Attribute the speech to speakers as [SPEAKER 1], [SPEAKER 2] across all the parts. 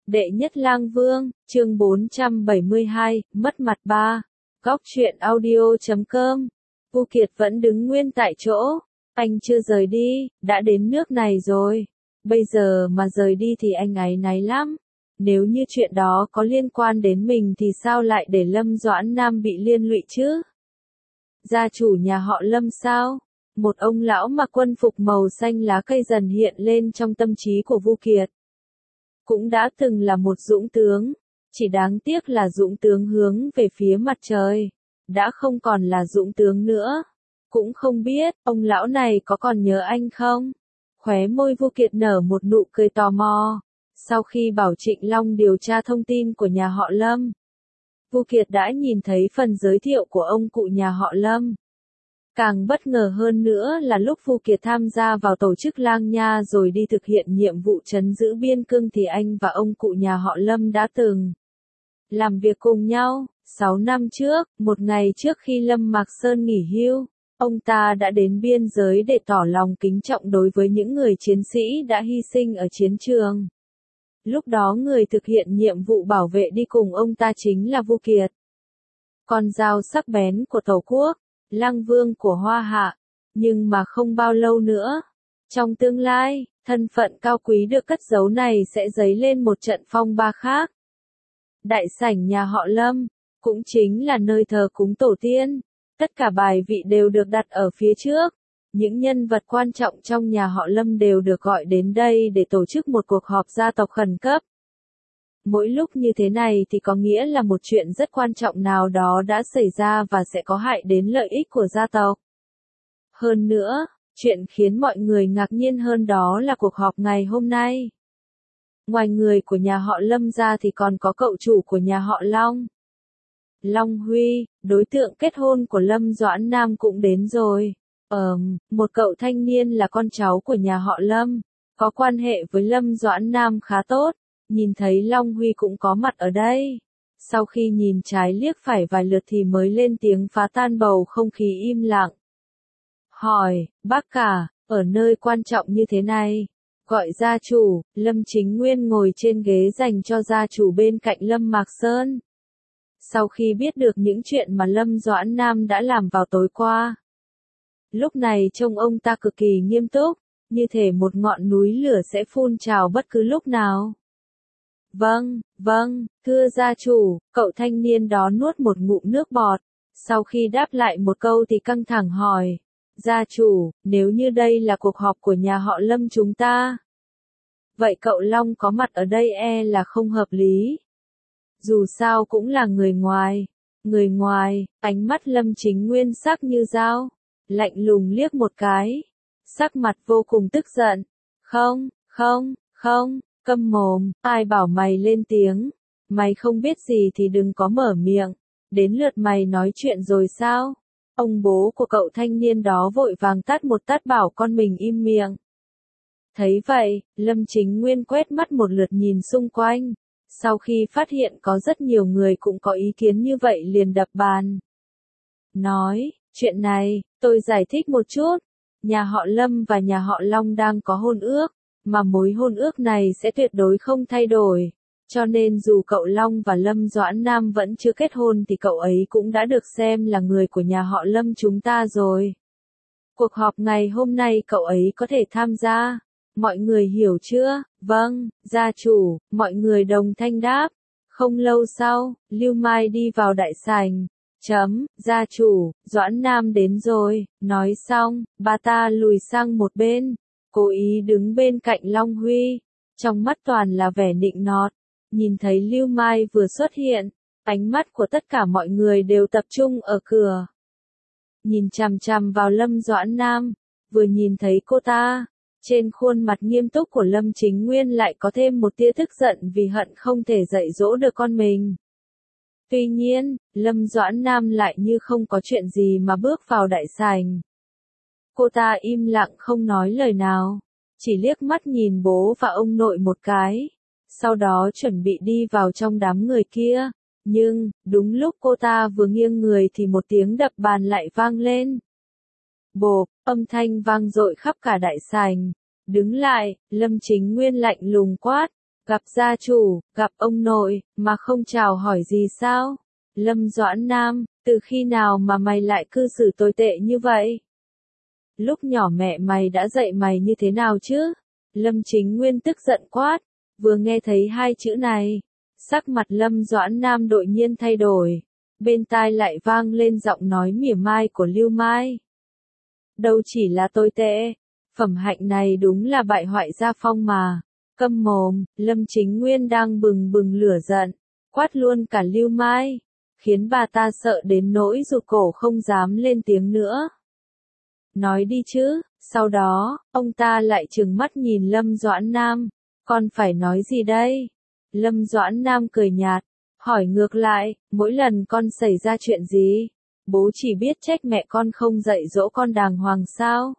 [SPEAKER 1] Đệ nhất lang vương, chương 472, mất mặt 3. Góc truyện audio.com. Vu Kiệt vẫn đứng nguyên tại chỗ. Anh chưa rời đi, đã đến nước này rồi. Bây giờ mà rời đi thì anh áy náy lắm. Nếu như chuyện đó có liên quan đến mình thì sao lại để Lâm Doãn Nam bị liên lụy chứ? Gia chủ nhà họ Lâm sao? Một ông lão mặc quân phục màu xanh lá cây dần hiện lên trong tâm trí của Vu Kiệt. Cũng đã từng là một dũng tướng, chỉ đáng tiếc là dũng tướng hướng về phía mặt trời, đã không còn là dũng tướng nữa. Cũng không biết, ông lão này có còn nhớ anh không? Khóe môi Vu Kiệt nở một nụ cười tò mò. Sau khi bảo Trịnh Long điều tra thông tin của nhà họ Lâm, Vu Kiệt đã nhìn thấy phần giới thiệu của ông cụ nhà họ Lâm. Càng bất ngờ hơn nữa là lúc Vu Kiệt tham gia vào tổ chức Lang Nha rồi đi thực hiện nhiệm vụ trấn giữ biên cương thì anh và ông cụ nhà họ Lâm đã từng làm việc cùng nhau. 6 năm trước, một ngày trước khi Lâm Mạc Sơn nghỉ hưu, ông ta đã đến biên giới để tỏ lòng kính trọng đối với những người chiến sĩ đã hy sinh ở chiến trường. Lúc đó người thực hiện nhiệm vụ bảo vệ đi cùng ông ta chính là Vu Kiệt. Con dao sắc bén của Tổ quốc, Lang Vương của Hoa Hạ. Nhưng mà không bao lâu nữa, trong tương lai, thân phận cao quý được cất giấu này sẽ dấy lên một trận phong ba khác. Đại sảnh nhà họ Lâm, cũng chính là nơi thờ cúng tổ tiên. Tất cả bài vị đều được đặt ở phía trước. Những nhân vật quan trọng trong nhà họ Lâm đều được gọi đến đây để tổ chức một cuộc họp gia tộc khẩn cấp. Mỗi lúc như thế này thì có nghĩa là một chuyện rất quan trọng nào đó đã xảy ra và sẽ có hại đến lợi ích của gia tộc. Hơn nữa, chuyện khiến mọi người ngạc nhiên hơn đó là cuộc họp ngày hôm nay. Ngoài người của nhà họ Lâm ra thì còn có cậu chủ của nhà họ Long. Long Huy, đối tượng kết hôn của Lâm Doãn Nam cũng đến rồi. Một cậu thanh niên là con cháu của nhà họ Lâm, có quan hệ với Lâm Doãn Nam khá tốt. Nhìn thấy Long Huy cũng có mặt ở đây. Sau khi nhìn trái liếc phải vài lượt thì mới lên tiếng phá tan bầu không khí im lặng. Hỏi, bác cả, ở nơi quan trọng như thế này, gọi gia chủ. Lâm Chính Nguyên ngồi trên ghế dành cho gia chủ bên cạnh Lâm Mạc Sơn. Sau khi biết được những chuyện mà Lâm Doãn Nam đã làm vào tối qua, lúc này trông ông ta cực kỳ nghiêm túc, như thể một ngọn núi lửa sẽ phun trào bất cứ lúc nào. Vâng, thưa gia chủ, cậu thanh niên đó nuốt một ngụm nước bọt. Sau khi đáp lại một câu thì căng thẳng hỏi, gia chủ, nếu như đây là cuộc họp của nhà họ Lâm chúng ta, vậy cậu Long có mặt ở đây là không hợp lý. Dù sao cũng là người ngoài, ánh mắt Lâm Chính Nguyên sắc như dao, lạnh lùng liếc một cái, sắc mặt vô cùng tức giận. Không, câm mồm, ai bảo mày lên tiếng, mày không biết gì thì đừng có mở miệng, đến lượt mày nói chuyện rồi sao? Ông bố của cậu thanh niên đó vội vàng tát một tát bảo con mình im miệng. Thấy vậy, Lâm Chính Nguyên quét mắt một lượt nhìn xung quanh, sau khi phát hiện có rất nhiều người cũng có ý kiến như vậy liền đập bàn. Nói, chuyện này, tôi giải thích một chút, nhà họ Lâm và nhà họ Long đang có hôn ước. Mà mối hôn ước này sẽ tuyệt đối không thay đổi, cho nên dù cậu Long và Lâm Doãn Nam vẫn chưa kết hôn thì cậu ấy cũng đã được xem là người của nhà họ Lâm chúng ta rồi. Cuộc họp ngày hôm nay cậu ấy có thể tham gia, mọi người hiểu chưa? Vâng, gia chủ, mọi người đồng thanh đáp. Không lâu sau, Lưu Mai đi vào đại sảnh. Gia chủ, Doãn Nam đến rồi. Nói xong, bà ta lùi sang một bên, cố ý đứng bên cạnh Long Huy, trong mắt toàn là vẻ nịnh nọt. Nhìn thấy Lưu Mai vừa xuất hiện, ánh mắt của tất cả mọi người đều tập trung ở cửa. Nhìn chằm chằm vào Lâm Doãn Nam, vừa nhìn thấy cô ta, trên khuôn mặt nghiêm túc của Lâm Chính Nguyên lại có thêm một tia tức giận vì hận không thể dạy dỗ được con mình. Tuy nhiên, Lâm Doãn Nam lại như không có chuyện gì mà bước vào đại sảnh. Cô ta im lặng không nói lời nào, chỉ liếc mắt nhìn bố và ông nội một cái, sau đó chuẩn bị đi vào trong đám người kia, nhưng, đúng lúc cô ta vừa nghiêng người thì một tiếng đập bàn lại vang lên. Bộp, âm thanh vang dội khắp cả đại sảnh. Đứng lại, Lâm Chính Nguyên lạnh lùng quát, Gặp gia chủ, gặp ông nội, mà không chào hỏi gì sao? Lâm Doãn Nam, từ khi nào mà mày lại cư xử tồi tệ như vậy? Lúc nhỏ mẹ mày đã dạy mày như thế nào chứ? Lâm Chính Nguyên tức giận quát, vừa nghe thấy hai chữ này, sắc mặt Lâm Doãn Nam đột nhiên thay đổi, bên tai lại vang lên giọng nói mỉa mai của Lưu Mai. Đâu chỉ là tồi tệ, phẩm hạnh này đúng là bại hoại gia phong mà. Câm mồm, Lâm Chính Nguyên đang bừng bừng lửa giận, quát luôn cả Lưu Mai, khiến bà ta sợ đến nỗi rụt cổ không dám lên tiếng nữa. Nói đi chứ, sau đó, ông ta lại trừng mắt nhìn Lâm Doãn Nam, con phải nói gì đây? Lâm Doãn Nam cười nhạt, hỏi ngược lại, mỗi lần con xảy ra chuyện gì, bố chỉ biết trách mẹ con không dạy dỗ con đàng hoàng sao?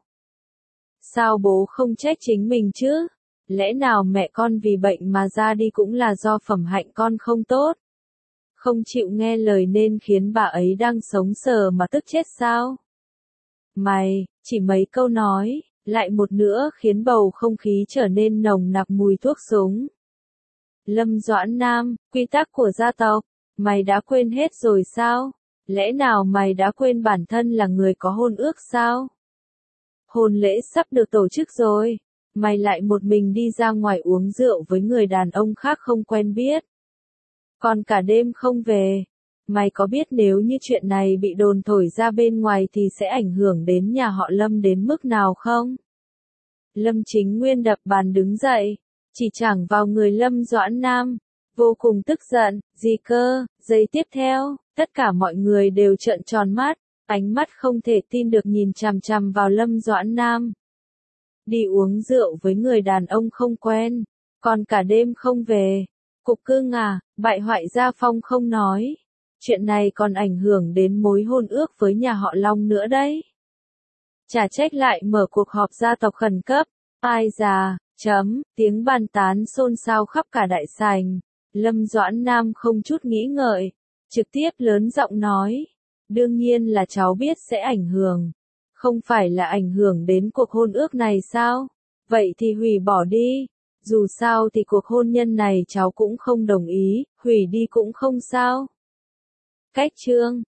[SPEAKER 1] Sao bố không trách chính mình chứ? Lẽ nào mẹ con vì bệnh mà ra đi cũng là do phẩm hạnh con không tốt? Không chịu nghe lời nên khiến bà ấy đang sống sờ mà tức chết sao? Mày, chỉ mấy câu nói, lại một nữa khiến bầu không khí trở nên nồng nặc mùi thuốc súng. Lâm Doãn Nam, quy tắc của gia tộc, mày đã quên hết rồi sao? Lẽ nào mày đã quên bản thân là người có hôn ước sao? Hôn lễ sắp được tổ chức rồi, mày lại một mình đi ra ngoài uống rượu với người đàn ông khác không quen biết. Còn cả đêm không về. Mày có biết nếu như chuyện này bị đồn thổi ra bên ngoài thì sẽ ảnh hưởng đến nhà họ Lâm đến mức nào không? Lâm Chính Nguyên đập bàn đứng dậy, chỉ thẳng vào người Lâm Doãn Nam, vô cùng tức giận, gì cơ? Giây tiếp theo, tất cả mọi người đều trợn tròn mắt, ánh mắt không thể tin được nhìn chằm chằm vào Lâm Doãn Nam. Đi uống rượu với người đàn ông không quen, còn cả đêm không về. Cục cưng à, bại hoại gia phong không nói. Chuyện này còn ảnh hưởng đến mối hôn ước với nhà họ Long nữa đấy. Chả trách lại mở cuộc họp gia tộc khẩn cấp. Ai già, tiếng bàn tán xôn xao khắp cả đại sảnh. Lâm Doãn Nam không chút nghĩ ngợi, trực tiếp lớn giọng nói. Đương nhiên là cháu biết sẽ ảnh hưởng. Không phải là ảnh hưởng đến cuộc hôn ước này sao? Vậy thì hủy bỏ đi. Dù sao thì cuộc hôn nhân này cháu cũng không đồng ý, hủy đi cũng không sao. Cách chương